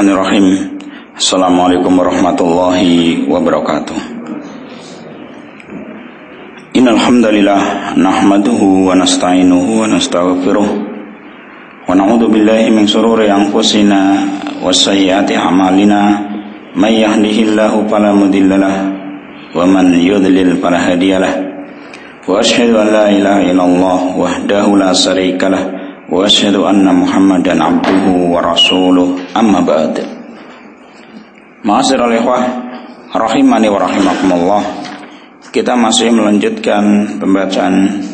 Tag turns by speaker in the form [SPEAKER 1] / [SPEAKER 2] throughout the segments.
[SPEAKER 1] Bismillahirrahmanirrahim. Assalamualaikum warahmatullahi wabarakatuh. Innal hamdalillah nahmaduhu wa nasta'inuhu wa nastaghfiruh wa na'udzu billahi min shururi anfusina wa sayyiati a'malina may yahdihillahu fala mudhillalah wa man yudlil fala hadiyalah wa asyhadu an la ilaha illallah wahdahu la syarikalah wa asyhadu anna Muhammadan abduhu wa rasuluh, amma ba'd. Ma'asyiral ikhwah rahimani wa rahimakumullah. Kita masih melanjutkan pembacaan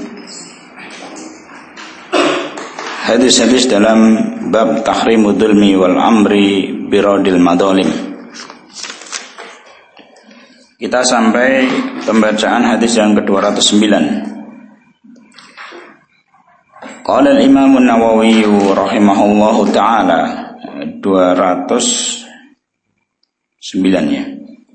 [SPEAKER 1] hadis-hadis dalam bab tahrimud dzulmi wal amri biradil madzalim. Kita sampai pembacaan hadis yang ke-209. Qala al-Imam an-Nawawi rahimahullahu ta'ala 209 ya.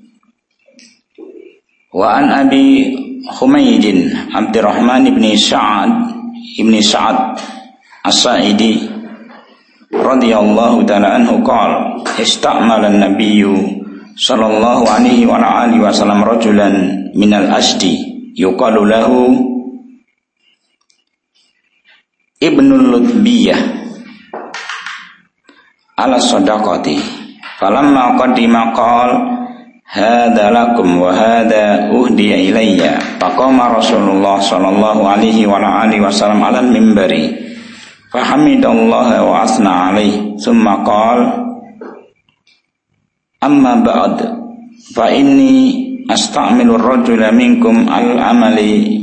[SPEAKER 1] Wa an Abi Humayd Abdurrahman ibn Sa'ad As-Sa'idi radhiyallahu ta'ala anhu qala istamala an-nabiy sallallahu alaihi wa alihi wasallam rajulan minal asdi yuqalu lahu Ibnul Lutbiyah ala sadaqati falamma qadima qala hadza lakum wa hadza uhdiya ilayya faqama Rasulullah sallallahu alaihi wa alihi wasallam ala al-minbari fahamidallaha wa asna alaihi thumma qala amma ba'd fa inni asta'milu ar-rajula minkum al-amali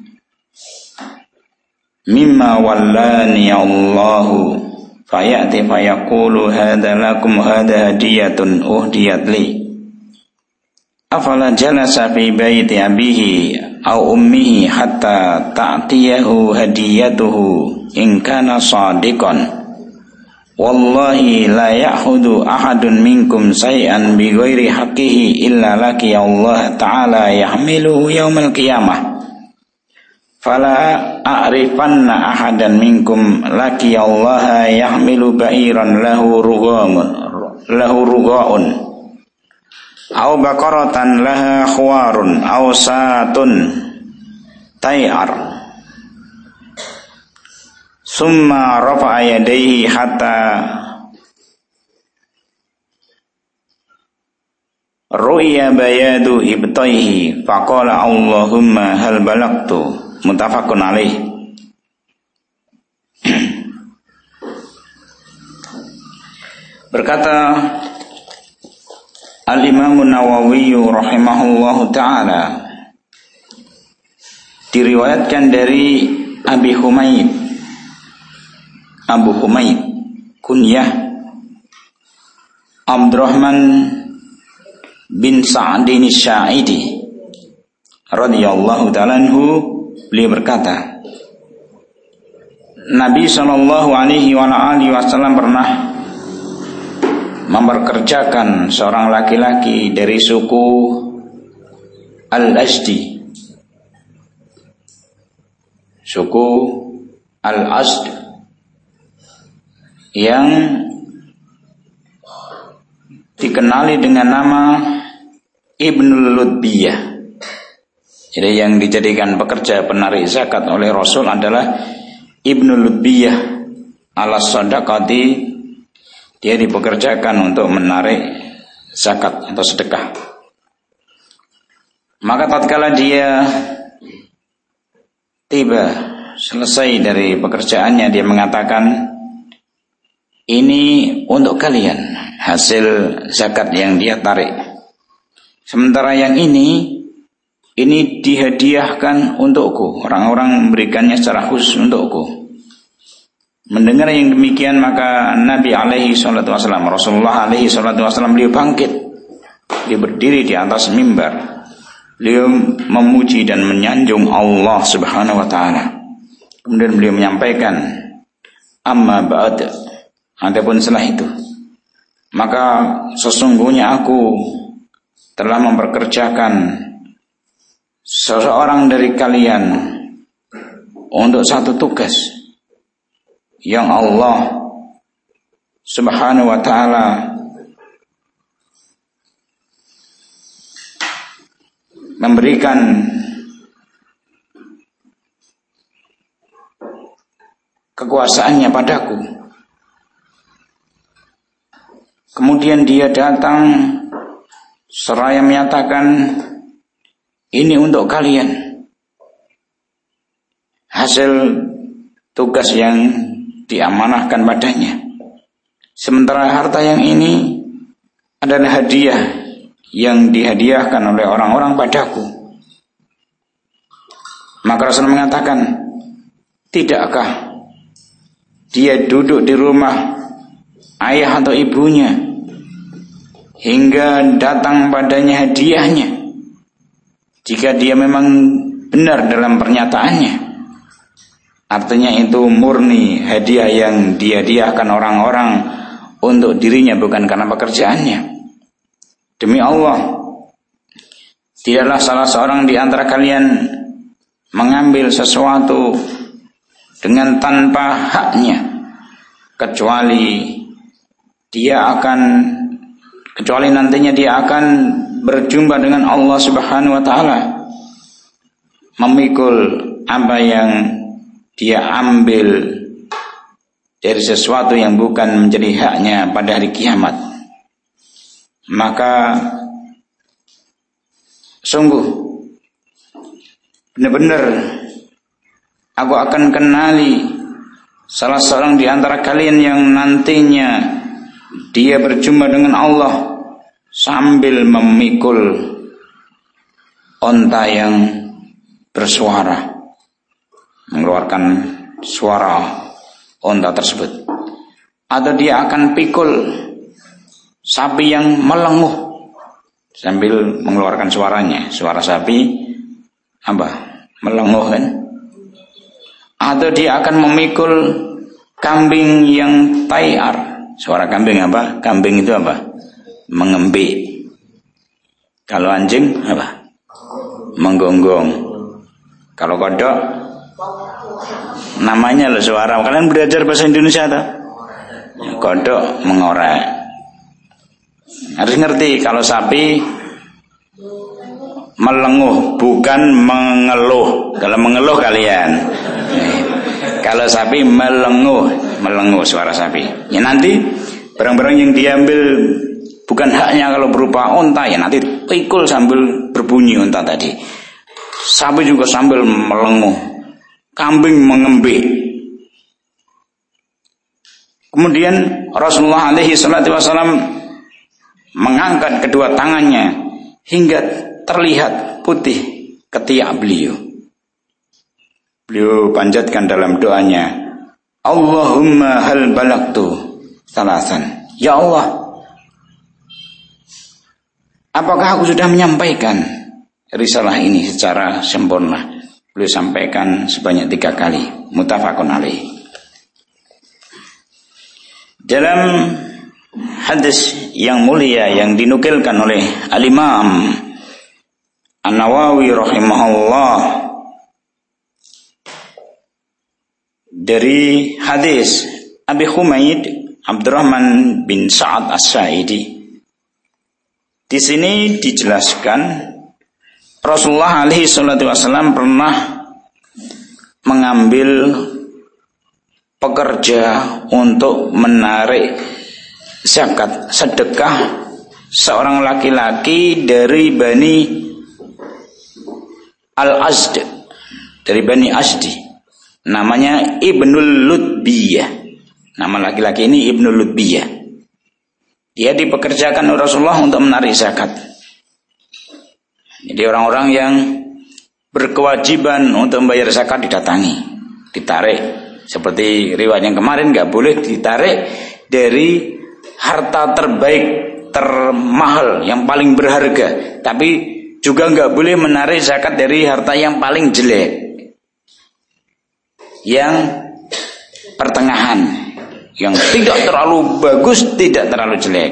[SPEAKER 1] mimma wallani Allahu fayati fayaqulu hadza lakum hadza hadiyatun uhdiyat li afala jalasa fi baiti abihi aw ummihi hatta ta'tiyahu hadiyatuhu in kana shadiqan wallahi la ya'khudhu ahadun minkum shay'an bighairi haqqihi illa laki Allah ta'ala yahmiluhu yaumal qiyamah fala a'rifanna ahadan minkum laki Allah yahmilu ba'iran lahu rugha'un aw baqaratan laha khuwarun aw satun tay'ar summa rafa'a yadayhi hatta ru'ya bayadu ibtayhi faqala Allahumma hal balagtu muttafaqun alaih. Berkata Al-Imam an-Nawawi rahimahullahu ta'ala, diriwayatkan dari Abi Humayd, Abu Humayd kunyah Abdurrahman bin Sa'din As-Sa'idi radhiyallahu ta'ala anhu. Beliau berkata, Nabi sallallahu alaihi wasallam pernah memperkerjakan seorang laki-laki dari suku Al-Asdi. Suku Al-Asd yang dikenali dengan nama Ibnul Lutbiyah. Jadi yang dijadikan pekerja penarik zakat oleh Rasul adalah Ibnul Lutbiyah ala sadaqati. Dia dipekerjakan untuk menarik zakat atau sedekah. Maka tatkala dia tiba selesai dari pekerjaannya, dia mengatakan, ini untuk kalian hasil zakat yang dia tarik. Sementara yang ini dihadiahkan untukku. Orang-orang memberikannya secara khusus untukku. Mendengar yang demikian, maka Nabi alaihi salatu wasallam, Rasulullah alaihi salatu wasallam, beliau bangkit. Dia berdiri di atas mimbar. Beliau memuji dan menyanjung Allah subhanahu wa ta'ala. Kemudian beliau menyampaikan, amma ba'd, adapun setelah itu, maka sesungguhnya aku telah memperkerjakan seseorang dari kalian untuk satu tugas yang Allah subhanahu wa ta'ala memberikan kekuasaannya padaku. Kemudian dia datang seraya menyatakan, ini untuk kalian, hasil tugas yang diamanahkan padanya. Sementara harta yang ini adalah hadiah yang dihadiahkan oleh orang-orang padaku. Maka Rasul mengatakan, tidakkah dia duduk di rumah ayah atau ibunya hingga datang padanya hadiahnya, jika dia memang benar dalam pernyataannya? Artinya itu murni hadiah yang dihadiahkan orang-orang untuk dirinya, bukan karena pekerjaannya. Demi Allah, tidaklah salah seorang di antara kalian mengambil sesuatu dengan tanpa haknya, kecuali nantinya dia akan berjumpa dengan Allah Subhanahu wa taala, memikul apa yang dia ambil dari sesuatu yang bukan menjadi haknya pada hari kiamat. Maka sungguh benar-benar aku akan kenali salah seorang di antara kalian yang nantinya dia berjumpa dengan Allah sambil memikul onta yang bersuara, mengeluarkan suara onta tersebut. Atau dia akan pikul sapi yang melenguh sambil mengeluarkan suaranya. Suara sapi melenguh kan? Atau dia akan memikul kambing yang tayar. Suara kambing apa? Kambing itu apa? Mengembik. Kalau anjing apa? Menggonggong. Kalau kodok namanya loh suara. Kalian belajar bahasa Indonesia tak? Kodok mengorek. Harus ngerti kalau sapi melenguh, bukan mengeluh. Kalau mengeluh kalian. Kalau sapi melenguh suara sapi. Ya nanti barang-barang yang diambil bukan haknya, kalau berupa onta, ya nanti pikul sambil berbunyi onta tadi. Sapi juga sambil melenguh, kambing mengembik. Kemudian Rasulullah alaihi salatu wasallam mengangkat kedua tangannya hingga terlihat putih ketiak beliau. Beliau panjatkan dalam doanya, Allahumma hal balagtu salasan. Ya Allah, apakah aku sudah menyampaikan risalah ini secara sempurna? Beliau sampaikan sebanyak 3 kali. Muttafaqun alaih. Dalam hadis yang mulia yang dinukilkan oleh Al-Imam An-Nawawi rahimahullah, dari hadis Abi Humaid Abdurrahman bin Sa'ad As-Sa'idi, di sini dijelaskan Rasulullah alaihi salatu wasallam pernah mengambil pekerja untuk menarik zakat sedekah seorang laki-laki dari Bani Al-Azd, dari Bani Azdi, namanya Ibnul Lutbiyah. Nama laki-laki ini Ibnul Lutbiyah. Dia dipekerjakan oleh Rasulullah untuk menarik zakat. Jadi orang-orang yang berkewajiban untuk membayar zakat didatangi, ditarik. Seperti riwayat yang kemarin, gak boleh ditarik dari harta terbaik, termahal, yang paling berharga. Tapi juga gak boleh menarik zakat dari harta yang paling jelek, yang pertengahan, yang tidak terlalu bagus, tidak terlalu jelek.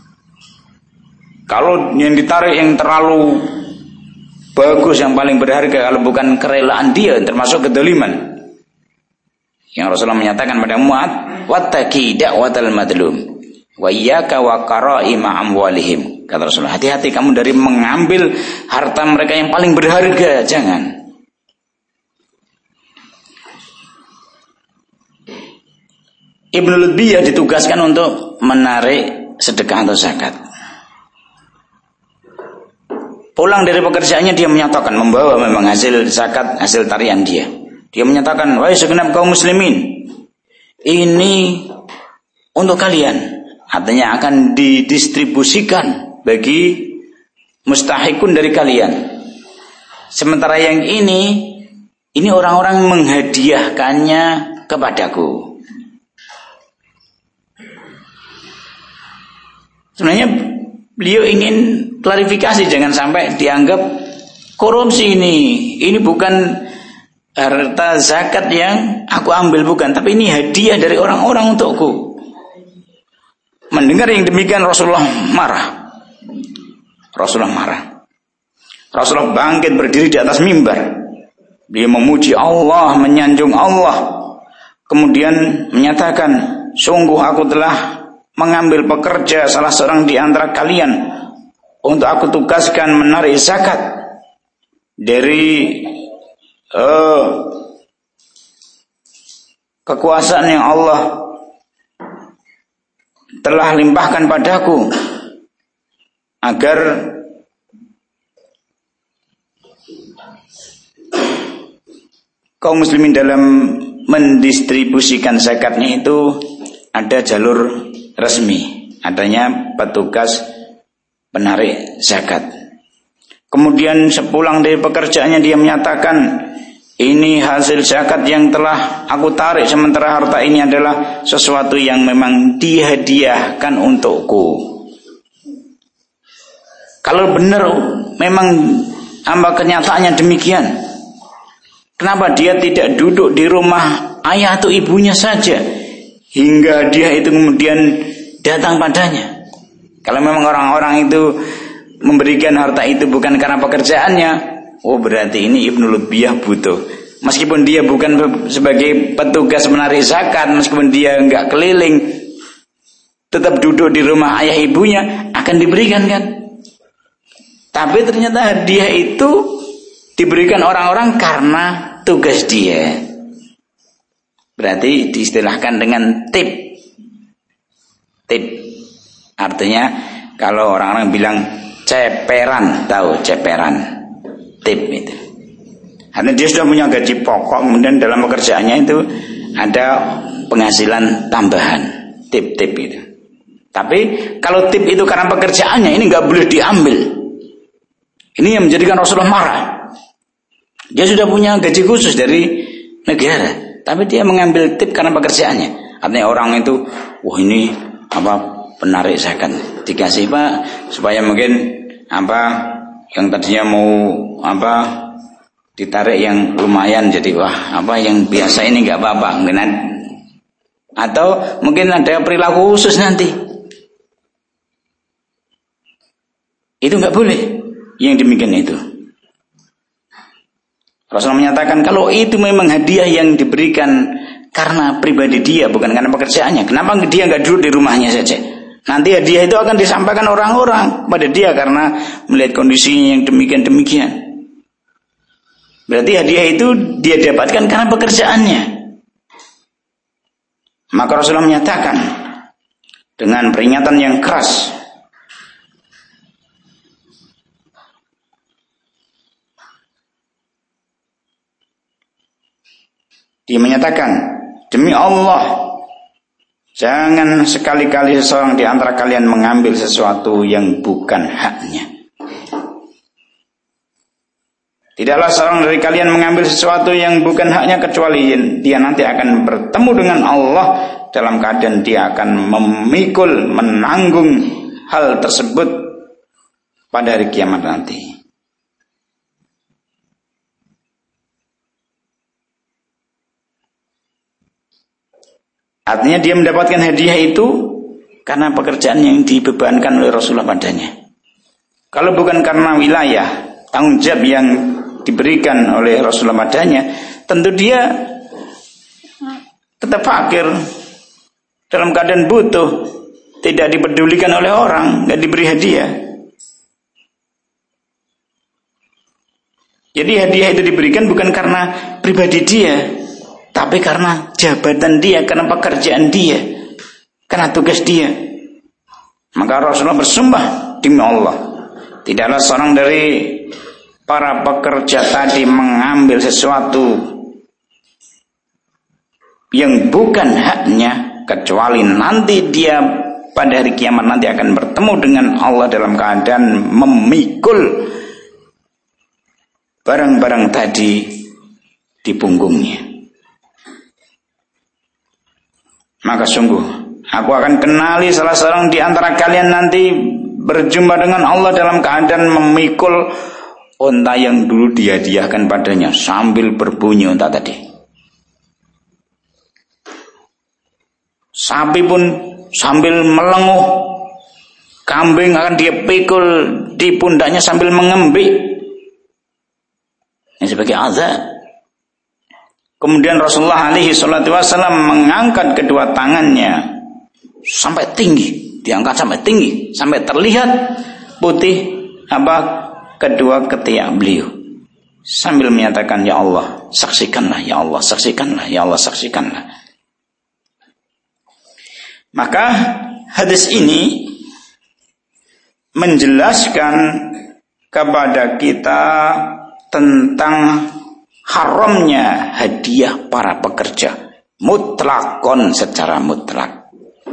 [SPEAKER 1] Kalau yang ditarik yang terlalu bagus, yang paling berharga, kalau bukan kerelaan dia, termasuk kedoliman. Yang Rasulullah menyatakan pada Mu'ad, wattaqi da'watal madlum wa iyyaka wa qara'ima amwalihim. kata Rasulullah. Hati-hati kamu dari mengambil harta mereka yang paling berharga, jangan. Ibnu Lutbiyah ditugaskan untuk menarik sedekah atau zakat. Pulang dari pekerjaannya dia menyatakan, membawa memang hasil zakat, hasil tarian dia. Dia menyatakan, wahai segenap kaum muslimin, ini untuk kalian. Artinya akan didistribusikan bagi mustahikun dari kalian. Sementara yang ini orang-orang menghadiahkannya kepadaku. Sebenarnya beliau ingin klarifikasi, jangan sampai dianggap korupsi ini. Ini bukan harta zakat yang aku ambil, bukan, tapi ini hadiah dari orang-orang untukku. Mendengar yang demikian Rasulullah marah. Rasulullah bangkit berdiri di atas mimbar. Dia memuji Allah, menyanjung Allah. Kemudian menyatakan, sungguh aku telah mengambil pekerja salah seorang di antara kalian untuk aku tugaskan menarik zakat dari kekuasaan yang Allah telah limpahkan padaku, agar kaum muslimin dalam mendistribusikan zakatnya itu ada jalur resmi, adanya petugas penarik zakat. Kemudian sepulang dari pekerjaannya dia menyatakan, ini hasil zakat yang telah aku tarik, sementara harta ini adalah sesuatu yang memang dihadiahkan untukku. Kalau benar memang kenyataannya demikian, kenapa dia tidak duduk di rumah ayah atau ibunya saja hingga dia itu kemudian datang padanya? Kalau memang orang-orang itu memberikan harta itu bukan karena pekerjaannya, oh berarti ini Ibnu Lutbiyah butuh. Meskipun dia bukan sebagai petugas menarik zakat, meskipun dia enggak keliling, tetap duduk di rumah ayah ibunya akan diberikan kan. Tapi ternyata hadiah itu diberikan orang-orang karena tugas dia. Berarti diistilahkan dengan tip. Tip artinya kalau orang-orang bilang ceperan, tahu ceperan, tip itu. Karena dia sudah punya gaji pokok, kemudian dalam pekerjaannya itu ada penghasilan tambahan, tip-tip itu. Tapi kalau tip itu karena pekerjaannya, ini nggak boleh diambil. Ini yang menjadikan Rasulullah marah. Dia sudah punya gaji khusus dari negara, tapi dia mengambil tip karena pekerjaannya. Artinya orang itu, wah ini penarik zakat, dikasih Pak supaya mungkin yang tadinya mau ditarik yang lumayan jadi yang biasa ini nggak apa-apa, atau mungkin ada perilaku khusus nanti. Itu nggak boleh yang demikian itu. Rasulullah menyatakan kalau itu memang hadiah yang diberikan karena pribadi dia, bukan karena pekerjaannya, kenapa dia nggak duduk di rumahnya saja? Nanti hadiah itu akan disampaikan orang-orang pada dia karena melihat kondisinya yang demikian-demikian. Berarti hadiah itu dia dapatkan karena pekerjaannya. Maka Rasulullah menyatakan dengan peringatan yang keras, dia menyatakan, demi Allah, jangan sekali-kali seseorang di antara kalian mengambil sesuatu yang bukan haknya. Tidaklah seorang dari kalian mengambil sesuatu yang bukan haknya kecuali dia nanti akan bertemu dengan Allah dalam keadaan dia akan memikul, menanggung hal tersebut pada hari kiamat nanti. Artinya dia mendapatkan hadiah itu karena pekerjaan yang dibebankan oleh Rasulullah padanya. Kalau bukan karena wilayah, tanggung jawab yang diberikan oleh Rasulullah padanya, tentu dia tetap fakir, dalam keadaan butuh, tidak dipedulikan oleh orang, tidak diberi hadiah. Jadi hadiah itu diberikan bukan karena pribadi dia, tapi karena jabatan dia, karena pekerjaan dia, karena tugas dia. Maka Rasulullah bersumpah demi Allah, tidaklah seorang dari para pekerja tadi mengambil sesuatu yang bukan haknya, kecuali nanti dia pada hari kiamat nanti akan bertemu dengan Allah dalam keadaan memikul barang-barang tadi di punggungnya. Maka sungguh aku akan kenali salah seorang di antara kalian nanti berjumpa dengan Allah dalam keadaan memikul unta yang dulu dihadiahkan padanya sambil berbunyi unta tadi. Sapi pun sambil melenguh, kambing akan dia pikul di pundaknya sambil mengembik. Ini sebagai azab. Kemudian Rasulullah alaihi salatu wasallam mengangkat kedua tangannya sampai tinggi, diangkat sampai tinggi, sampai terlihat putih kedua ketiak beliau, sambil menyatakan, ya Allah saksikanlah, ya Allah saksikanlah, ya Allah saksikanlah. Maka hadis ini menjelaskan kepada kita tentang haramnya hadiah para pekerja mutlakon, secara mutlak.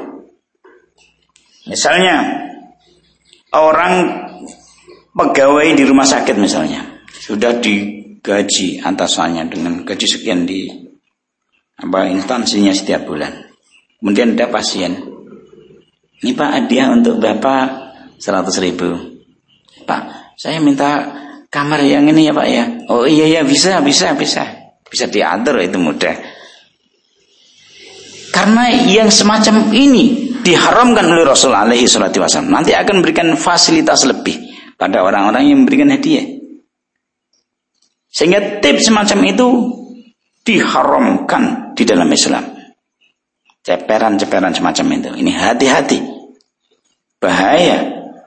[SPEAKER 1] Misalnya orang pegawai di rumah sakit misalnya sudah digaji atasannya dengan gaji sekian di instansinya setiap bulan. Kemudian ada pasien, ini Pak hadiah untuk Bapak 100.000. Pak, saya minta kamar yang ini ya Pak ya. Oh iya bisa diatur, itu mudah. Karena yang semacam ini diharamkan oleh Rasul alaihi salatu wasallam. Nanti akan memberikan fasilitas lebih pada orang-orang yang memberikan hadiah. Sehingga tips semacam itu diharamkan di dalam Islam. Ceperan-ceperan semacam itu. Ini hati-hati. Bahaya.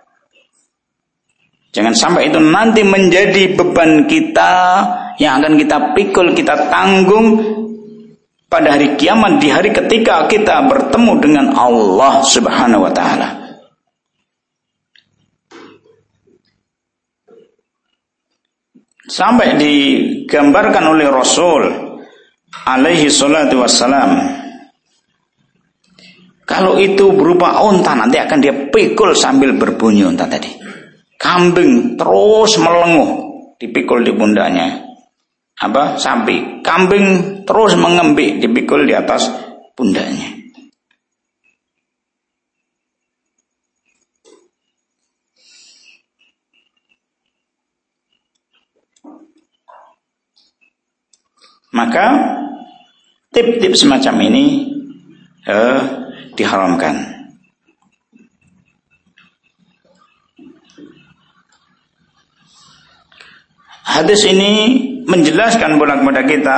[SPEAKER 1] Jangan sampai itu nanti menjadi beban kita yang akan kita pikul, kita tanggung pada hari kiamat, di hari ketika kita bertemu dengan Allah Subhanahu wa taala. Sampai digambarkan oleh Rasul alaihi salatu wassalam, kalau itu berupa unta nanti akan dia pikul sambil berbunyi unta tadi. Kambing terus melenguh, dipikul di pundaknya. Sapi. Kambing terus mengembik, dipikul di atas pundaknya. Maka tip-tip semacam ini diharamkan. Hadis ini menjelaskan kepada kita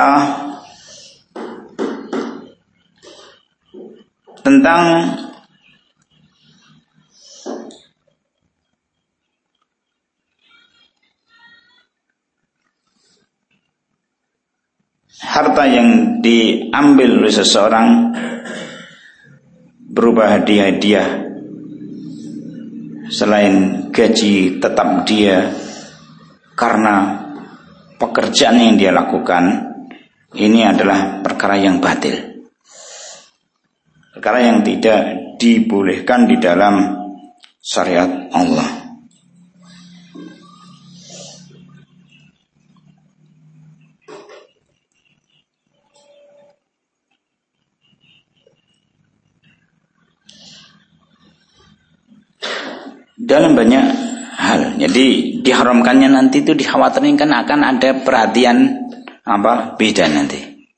[SPEAKER 1] tentang harta yang diambil oleh seseorang berupa hadiah-hadiah selain gaji tetap dia karena pekerjaan yang dia lakukan, ini adalah perkara yang batil, perkara yang tidak dibolehkan di dalam syariat Allah. Dalam banyak hal, jadi diharamkannya nanti itu dikhawatirkan akan ada perhatian beda nanti.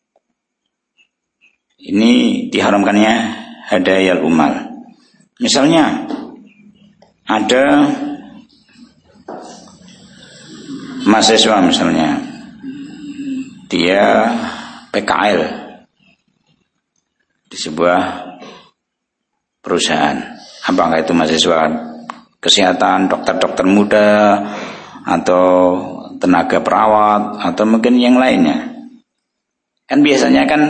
[SPEAKER 1] Ini diharamkannya hadayal umal. Misalnya ada mahasiswa misalnya, dia PKL di sebuah perusahaan, apakah itu mahasiswa kesehatan, dokter-dokter muda, atau tenaga perawat atau mungkin yang lainnya. Kan biasanya kan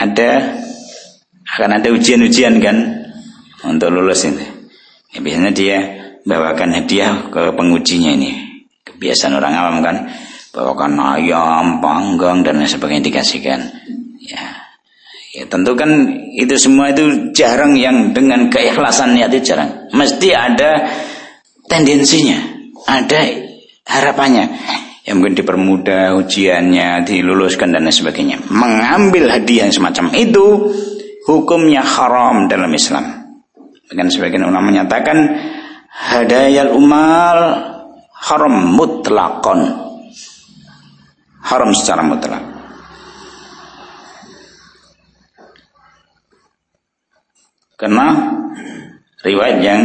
[SPEAKER 1] akan ada ujian-ujian kan untuk lulus ini. Ya, biasanya dia bawakan hadiah ke pengujinya ini. Kebiasaan orang awam kan, bawakan ayam, panggang dan lain sebagainya dikasihkan. Ya tentu kan itu semua itu jarang yang dengan keikhlasan niat itu jarang. Mesti ada tendensinya, ada harapannya. Yang mungkin dipermudah ujiannya, diluluskan dan lain sebagainya. Mengambil hadiah semacam itu hukumnya haram dalam Islam. Bahkan sebagian ulama menyatakan hadayal umal haram mutlakon, haram secara mutlak. Karena riwayat yang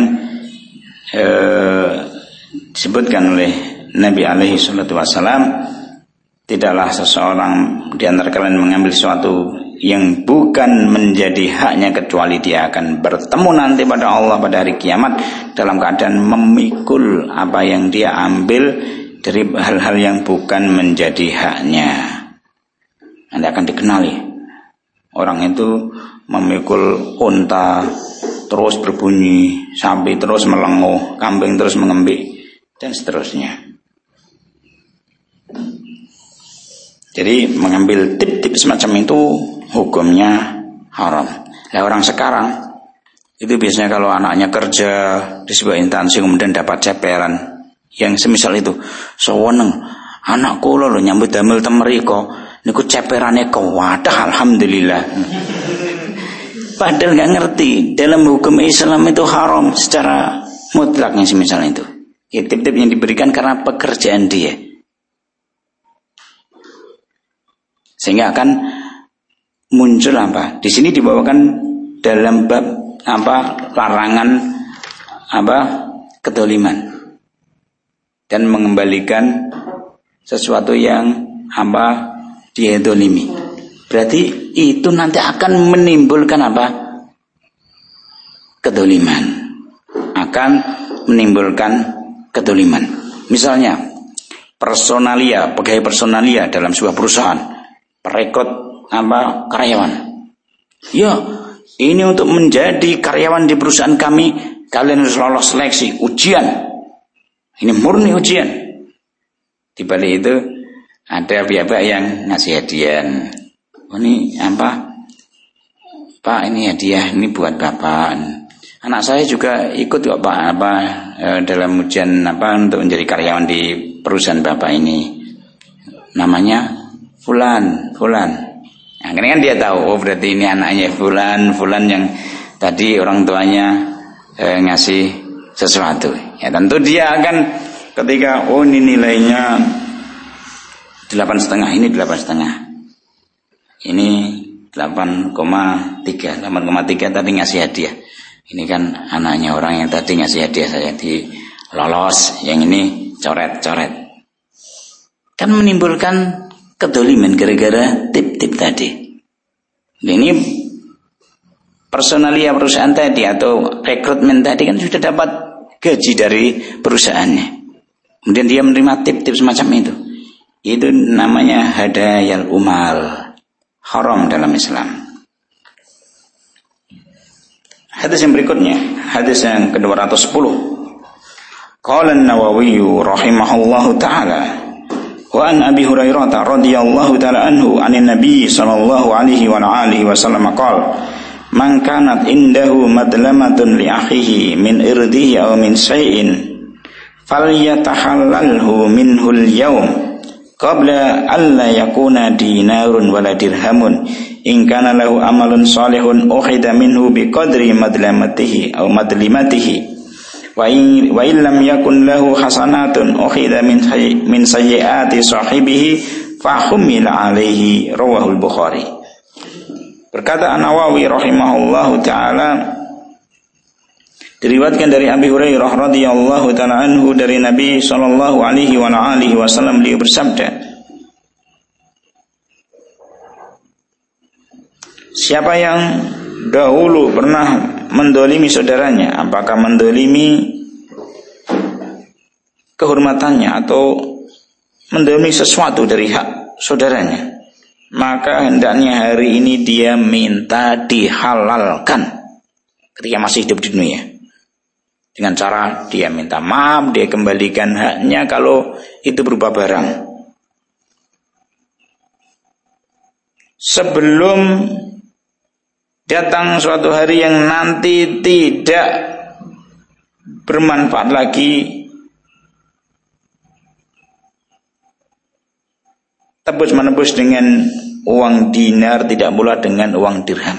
[SPEAKER 1] disebutkan oleh Nabi alaihi salatu wasallam, tidaklah seseorang di antara kalian mengambil sesuatu yang bukan menjadi haknya kecuali dia akan bertemu nanti pada Allah pada hari kiamat dalam keadaan memikul apa yang dia ambil dari hal-hal yang bukan menjadi haknya. Nanti akan dikenali orang itu memikul unta terus berbunyi, sapi terus melenguh, kambing terus mengembik dan seterusnya. Jadi mengambil tip-tip semacam itu hukumnya haram. Nah orang sekarang itu biasanya kalau anaknya kerja di sebuah instansi kemudian dapat ceperan yang semisal itu, seweneng anakku lo nyambut damel temeriko niku ceperane kewadah alhamdulillah. Padahal nggak ngerti dalam hukum Islam itu haram secara mutlaknya semisal itu. Ya, tip-tip yang diberikan karena pekerjaan dia, sehingga akan muncul apa? Di sini dibawakan dalam bab apa? Larangan apa? Kedoliman dan mengembalikan sesuatu yang apa? Dia dolimi. Berarti itu nanti akan menimbulkan apa? Kedoliman. Akan menimbulkan kedoliman. Misalnya personalia, pegawai personalia dalam sebuah perusahaan, perekrut apa? Karyawan. Ya, ini untuk menjadi karyawan di perusahaan kami, kalian harus lolos seleksi, ujian. Ini murni ujian. Di balik itu ada pihak-pihak yang ngasih hadiah. Oh, ini apa? Pak, ini hadiah, ini buat Bapak. Anak saya juga ikut kok Pak, dalam ujian untuk menjadi karyawan di perusahaan Bapak ini. Namanya Fulan. Nah, ini kan dia tahu, oh berarti ini anaknya Fulan yang tadi orang tuanya ngasih sesuatu. Ya tentu dia akan ketika ini nilainya 8,5, ini 8,5. Ini 8,3 tadi ngasih hadiah. Ini kan anaknya orang yang tadi ngasih hadiah saya di lolos, yang ini coret-coret. Kan menimbulkan kedoliman gara-gara tip-tip tadi. Ini personalia perusahaan tadi atau rekrutmen tadi kan sudah dapat gaji dari perusahaannya. Kemudian dia menerima tip-tip semacam itu. Itu namanya hadayal umal. Haram dalam Islam. Hadis yang berikutnya, hadis yang ke-210. Qala an-Nawawi rahimahullahu taala wa an Abi Hurairah radhiyallahu taala anhu anin Nabi sallallahu alaihi wa alihi wasallam qala man kanat indahu madlamatun li akhihi min irdihi aw min shay'in falyatahallalhu minhu al-yawm qabla alla yakuna dinarun wala dirhamun in kana lahu amalun salihun ukhida minhu biqadri madlamatihi aw madlimatihi wa in lam yakun lahu hasanatun ukhida min sayyiati sahibihi fa humila alaihi rawahul Bukhari. Berkata An-Nawawi rahimahullahu taala, diriwayatkan dari Abi Hurairah radhiyallahu taala anhu dari Nabi sallallahu alaihi wa alihi wasallam, beliau bersabda, siapa yang dahulu pernah mendolimi saudaranya, apakah mendolimi kehormatannya atau mendolimi sesuatu dari hak saudaranya, maka hendaknya hari ini dia minta dihalalkan ketika masih hidup di dunia. Dengan cara dia minta maaf, dia kembalikan haknya kalau itu berupa barang. Sebelum datang suatu hari yang nanti tidak bermanfaat lagi, tebus menebus dengan uang dinar, tidak pula dengan uang dirham.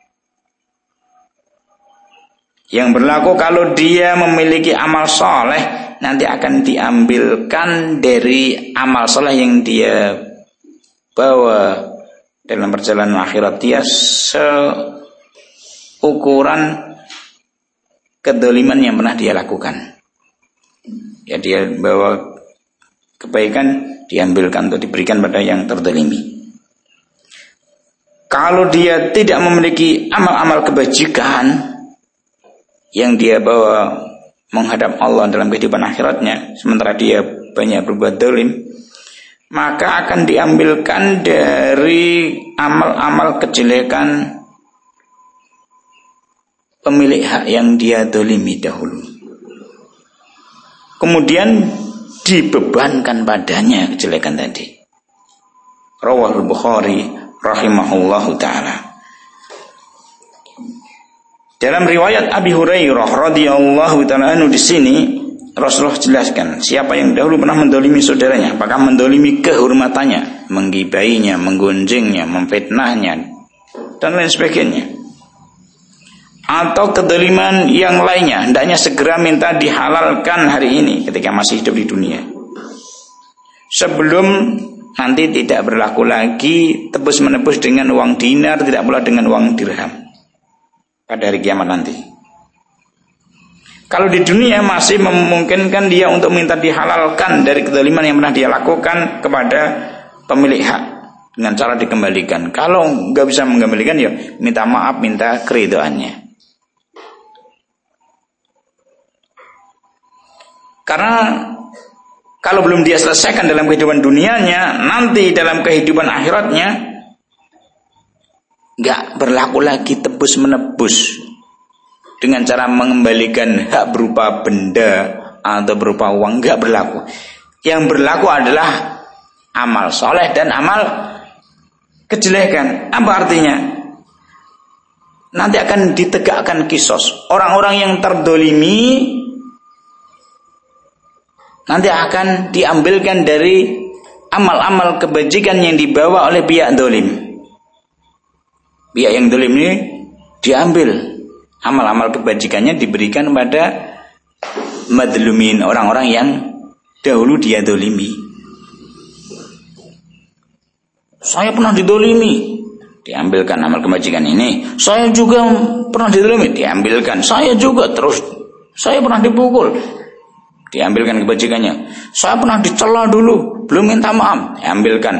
[SPEAKER 1] Yang berlaku kalau dia memiliki amal soleh, nanti akan diambilkan dari amal soleh yang dia bawa dalam perjalanan akhirat dia seukuran kedoliman yang pernah dia lakukan. Ya, dia bawa kebaikan, diambilkan untuk diberikan pada yang terdolimi. Kalau dia tidak memiliki amal-amal kebajikan yang dia bawa menghadap Allah dalam kehidupan akhiratnya, sementara dia banyak berbuat dolim, maka akan diambilkan dari amal-amal kejelekan pemilik hak yang dia dolimi dahulu, kemudian dibebankan padanya kejelekan tadi. Rawahul Bukhari rahimahullahu ta'ala. Dalam riwayat Abi Hurairah radhiyallahu ta'ala anhu, di sini Rasulullah jelaskan siapa yang dahulu pernah mendolimi saudaranya, apakah mendolimi kehormatannya, menggibainya, menggunjingnya, memfitnahnya, dan lain sebagainya, atau kedoliman yang lainnya, hendaknya segera minta dihalalkan hari ini ketika masih hidup di dunia, sebelum nanti tidak berlaku lagi tebus menebus dengan uang dinar, tidak pula dengan uang dirham pada hari kiamat nanti. Kalau di dunia masih memungkinkan dia untuk minta dihalalkan dari kedoliman yang pernah dia lakukan kepada pemilik hak dengan cara dikembalikan. Kalau nggak bisa mengembalikan, ya minta maaf, minta keridhaannya. Karena kalau belum dia selesaikan dalam kehidupan dunianya, nanti dalam kehidupan akhiratnya nggak berlaku lagi tebus menebus dengan cara mengembalikan hak berupa benda atau berupa uang, nggak berlaku. Yang berlaku adalah amal soleh dan amal kejelekan. Apa artinya? Nanti akan ditegakkan kisos. Orang-orang yang terdolimi nanti akan diambilkan dari amal-amal kebajikan yang dibawa oleh pihak dolim. Pihak yang dolim ini diambil amal-amal kebajikannya, diberikan pada madlumin, orang-orang yang dahulu dia dolimi. Saya pernah didolimi, diambilkan amal kebajikan ini. Saya juga pernah didolimi, diambilkan. Saya juga terus, saya pernah dipukul, diambilkan kebajikannya. Saya pernah dicela dulu, belum minta maaf, diambilkan.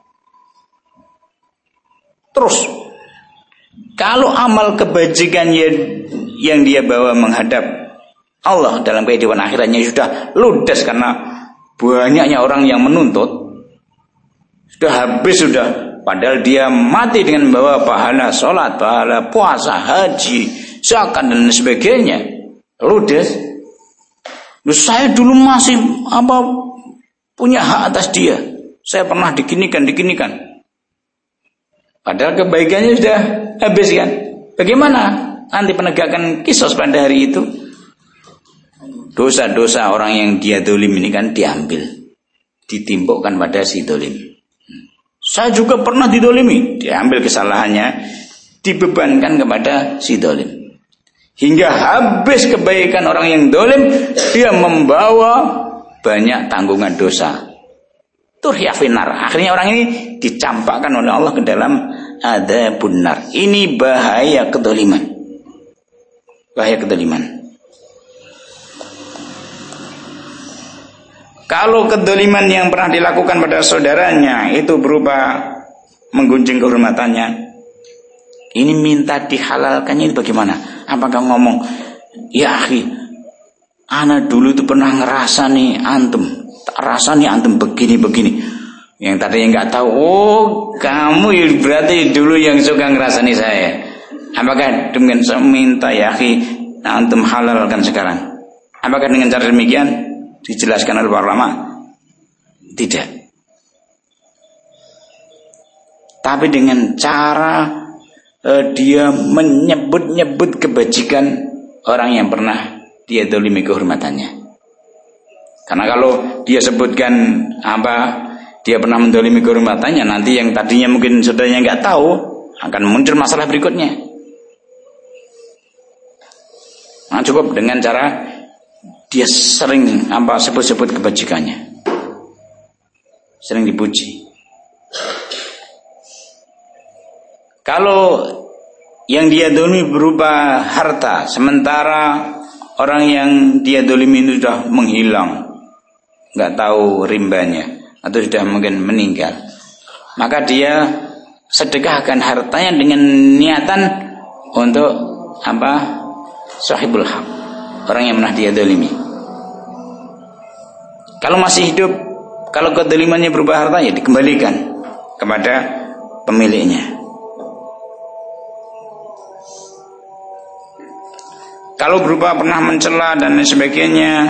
[SPEAKER 1] Terus kalau amal kebajikan yang dia bawa menghadap Allah dalam kehidupan akhiratnya sudah ludes karena banyaknya orang yang menuntut, sudah habis, sudah, padahal dia mati dengan membawa pahala sholat, pahala puasa, haji, zakat dan sebagainya, ludes. Saya dulu masih punya hak atas dia, saya pernah diginikan. Padahal kebaikannya sudah habis kan. Bagaimana nanti penegakan kisos pada hari itu? Dosa-dosa orang yang dia dolim ini kan diambil, ditimbukkan pada si dolim. Saya juga pernah didolimi, diambil kesalahannya, dibebankan kepada si dolim. Hingga habis kebaikan orang yang dolim, dia membawa banyak tanggungan dosa. Turhya finar. Akhirnya orang ini dicampakkan oleh Allah ke dalam adzabun nar. Ini bahaya kedoliman. Bahaya kedoliman. Kalau kedoliman yang pernah dilakukan pada saudaranya itu berupa menggunjing kehormatannya, ini minta dihalalkannya, ini bagaimana? Apakah ngomong, ya akhi, ana dulu itu pernah ngerasa nih antum rasanya antum begini. Yang tadi nggak tahu, oh kamu berarti dulu yang suka ngerasani saya. Apakah dengan minta ya akhi antum halalkan sekarang? Apakah dengan cara demikian dijelaskan oleh para ulama? Tidak. Tapi dengan cara dia menyebut-nyebut kebajikan orang yang pernah dia dzalimi kehormatannya. Karena kalau dia sebutkan dia pernah mendolimi kehormatannya, nanti yang tadinya mungkin saudaranya nggak tahu akan muncul masalah berikutnya. Nah, cukup dengan cara dia sering sebut-sebut kebajikannya, sering dipuji. Kalau yang dia dolimi berupa harta, sementara orang yang dia dolimi itu sudah menghilang, nggak tahu rimbanya, atau sudah mungkin meninggal, maka dia sedekahkan hartanya dengan niatan untuk sahibul haq, orang yang pernah dia dolimi. Kalau masih hidup, kalau kedolimannya berupa harta, ya dikembalikan kepada pemiliknya. Kalau berupa pernah mencela dan lain sebagainya,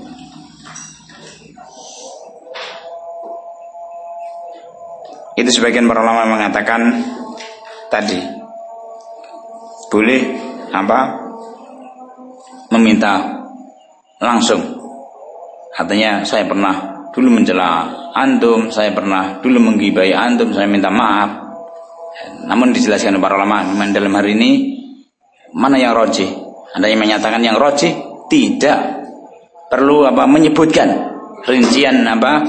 [SPEAKER 1] itu sebagian para ulama mengatakan tadi boleh meminta langsung. Artinya saya pernah dulu mencela antum, saya pernah dulu menggibai antum, saya minta maaf. Namun dijelaskan oleh para ulama dalam hari ini mana yang rajih? Ada yang menyatakan yang rajih tidak perlu menyebutkan rincian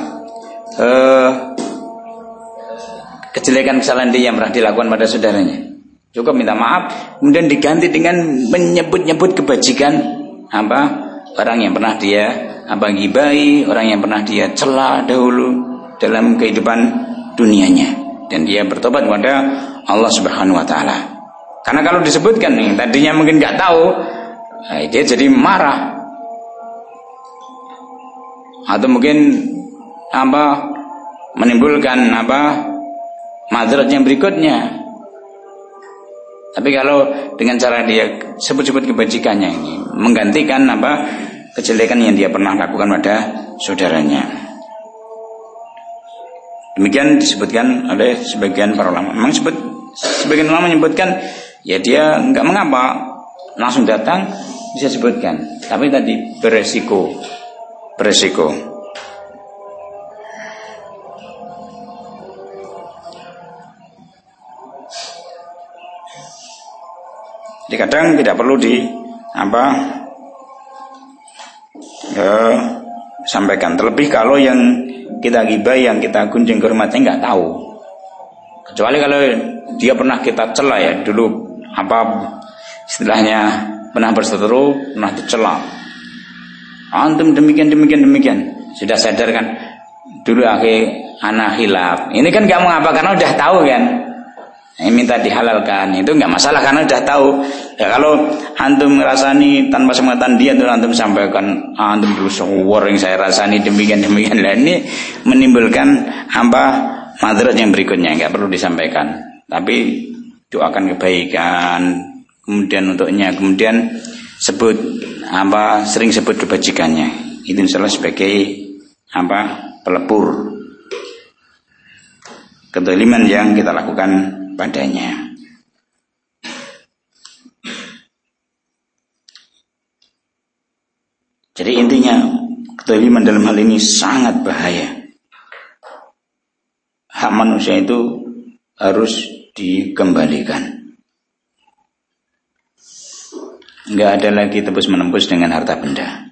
[SPEAKER 1] kejelekan kesalahan dia yang pernah dilakukan pada saudaranya. Cukup minta maaf, kemudian diganti dengan menyebut-nyebut kebajikan orang yang pernah dia gibai, orang yang pernah dia cela dahulu dalam kehidupan dunianya, dan dia bertobat kepada Allah Subhanahu wa taala. Karena kalau disebutkan nih, tadinya mungkin nggak tahu, dia jadi marah, atau mungkin menimbulkan madarat yang berikutnya. Tapi kalau dengan cara dia sebut-sebut kebajikannya ini menggantikan kejelekan yang dia pernah lakukan pada saudaranya. Demikian disebutkan oleh sebagian para ulama. Memang sebagian ulama menyebutkan ya dia nggak mengapa, langsung datang bisa sebutkan. Tapi tadi beresiko. Jadi kadang tidak perlu sampaikan. Terlebih kalau yang kita gibai, yang kita gunjing kehormatannya nggak tahu. Kecuali kalau dia pernah kita cela ya dulu, istilahnya pernah berseteru, pernah dicela. Antum demikian. Sudah sadar kan? Dulu anak hilaf. Ini kan nggak mengapa karena udah tahu kan. Minta dihalalkan itu nggak masalah karena udah tahu. Ya kalau antum ngerasani tanpa sepengetahuan dia, tuh antum sampaikan antum dulu suwar yang saya rasani demikian. Lah ini menimbulkan madarat yang berikutnya, nggak perlu disampaikan. Tapi doakan kebaikan, kemudian untuknya, kemudian sebut sering sebut kebajikannya. Itu insyaallah sebagai pelebur kezaliman yang kita lakukan padanya. Jadi intinya kezaliman dalam hal ini sangat bahaya. Hak manusia itu harus dikembalikan. Enggak ada lagi tebus menembus dengan harta benda.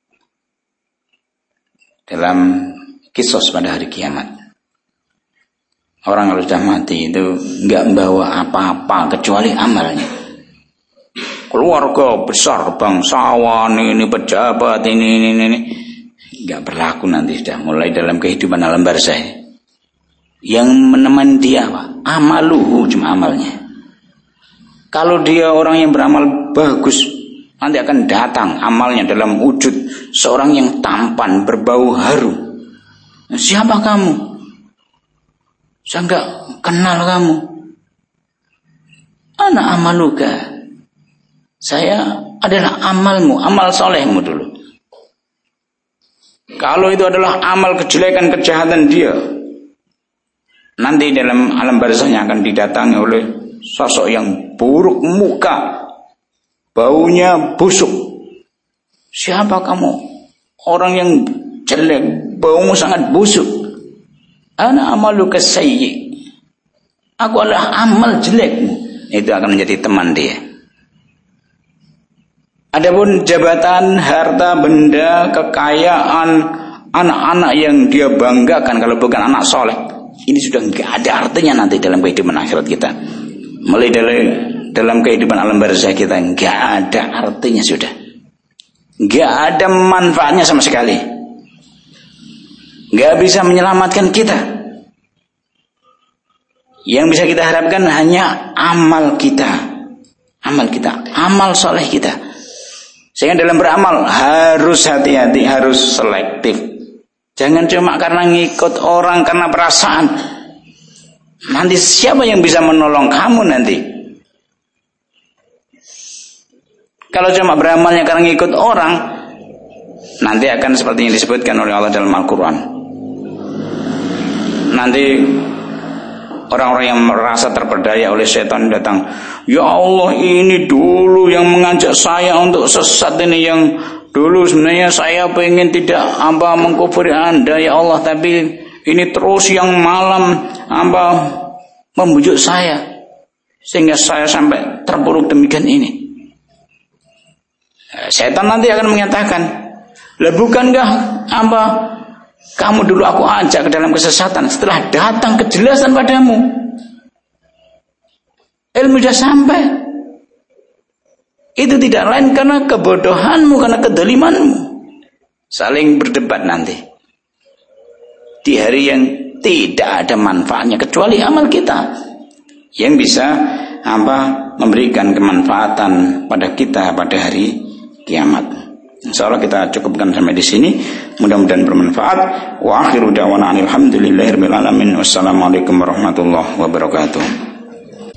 [SPEAKER 1] Dalam kisos pada hari kiamat, orang kalau sudah mati itu enggak membawa apa-apa kecuali amalnya. Keluarga besar, bangsawan, ini pejabat, ini enggak berlaku nanti sudah mulai dalam kehidupan alam barzah. Yang menemani dia amaluhu, cuma amalnya. Kalau dia orang yang beramal bagus, nanti akan datang amalnya dalam wujud seorang yang tampan, berbau harum. Siapa kamu? Saya enggak kenal kamu. Ana amaluka. Saya adalah amalmu, amal solehmu dulu. Kalau itu adalah amal kejelekan, kejahatan dia, nanti dalam alam barzahnya akan didatangi oleh sosok yang buruk muka, baunya busuk. Siapa kamu? Orang yang jelek, baumu sangat busuk. Ana amaluka sayyi. Aku adalah amal jelekmu. Itu akan menjadi teman dia. Adapun jabatan, harta, benda, kekayaan, anak-anak yang dia banggakan kalau bukan anak soleh, ini sudah tidak ada artinya nanti dalam kehidupan akhirat kita. Mulai dalam kehidupan alam barzah kita tidak ada artinya sudah. Tidak ada manfaatnya sama sekali. Tidak bisa menyelamatkan kita. Yang bisa kita harapkan hanya amal kita. Amal soleh kita. Sehingga dalam beramal harus hati-hati, harus selektif. Jangan cuma karena ngikut orang, karena perasaan. Nanti siapa yang bisa menolong kamu nanti? Kalau cuma beramalnya karena ngikut orang, nanti akan seperti yang disebutkan oleh Allah dalam Al-Quran. Nanti orang-orang yang merasa terperdaya oleh setan datang, ya Allah, ini dulu yang mengajak saya untuk sesat ini, yang dulu sebenarnya saya pengen tidak mengkufuri Anda ya Allah, tapi ini terus yang malam membujuk saya sehingga saya sampai terpuruk demikian ini. Setan nanti akan menyatakan, lah bukankah kamu dulu aku ajak ke dalam kesesatan, setelah datang kejelasan padamu, ilmu sudah sampai. Itu tidak lain karena kebodohanmu, karena kedolimanmu. Saling berdebat nanti di hari yang tidak ada manfaatnya kecuali amal kita yang bisa memberikan kemanfaatan pada kita pada hari kiamat. Insyaallah kita cukupkan sampai di sini. Mudah-mudahan bermanfaat. Wa akhiru da'wana alhamdulillahirabbil alamin. Wassalamualaikum warahmatullahi wabarakatuh.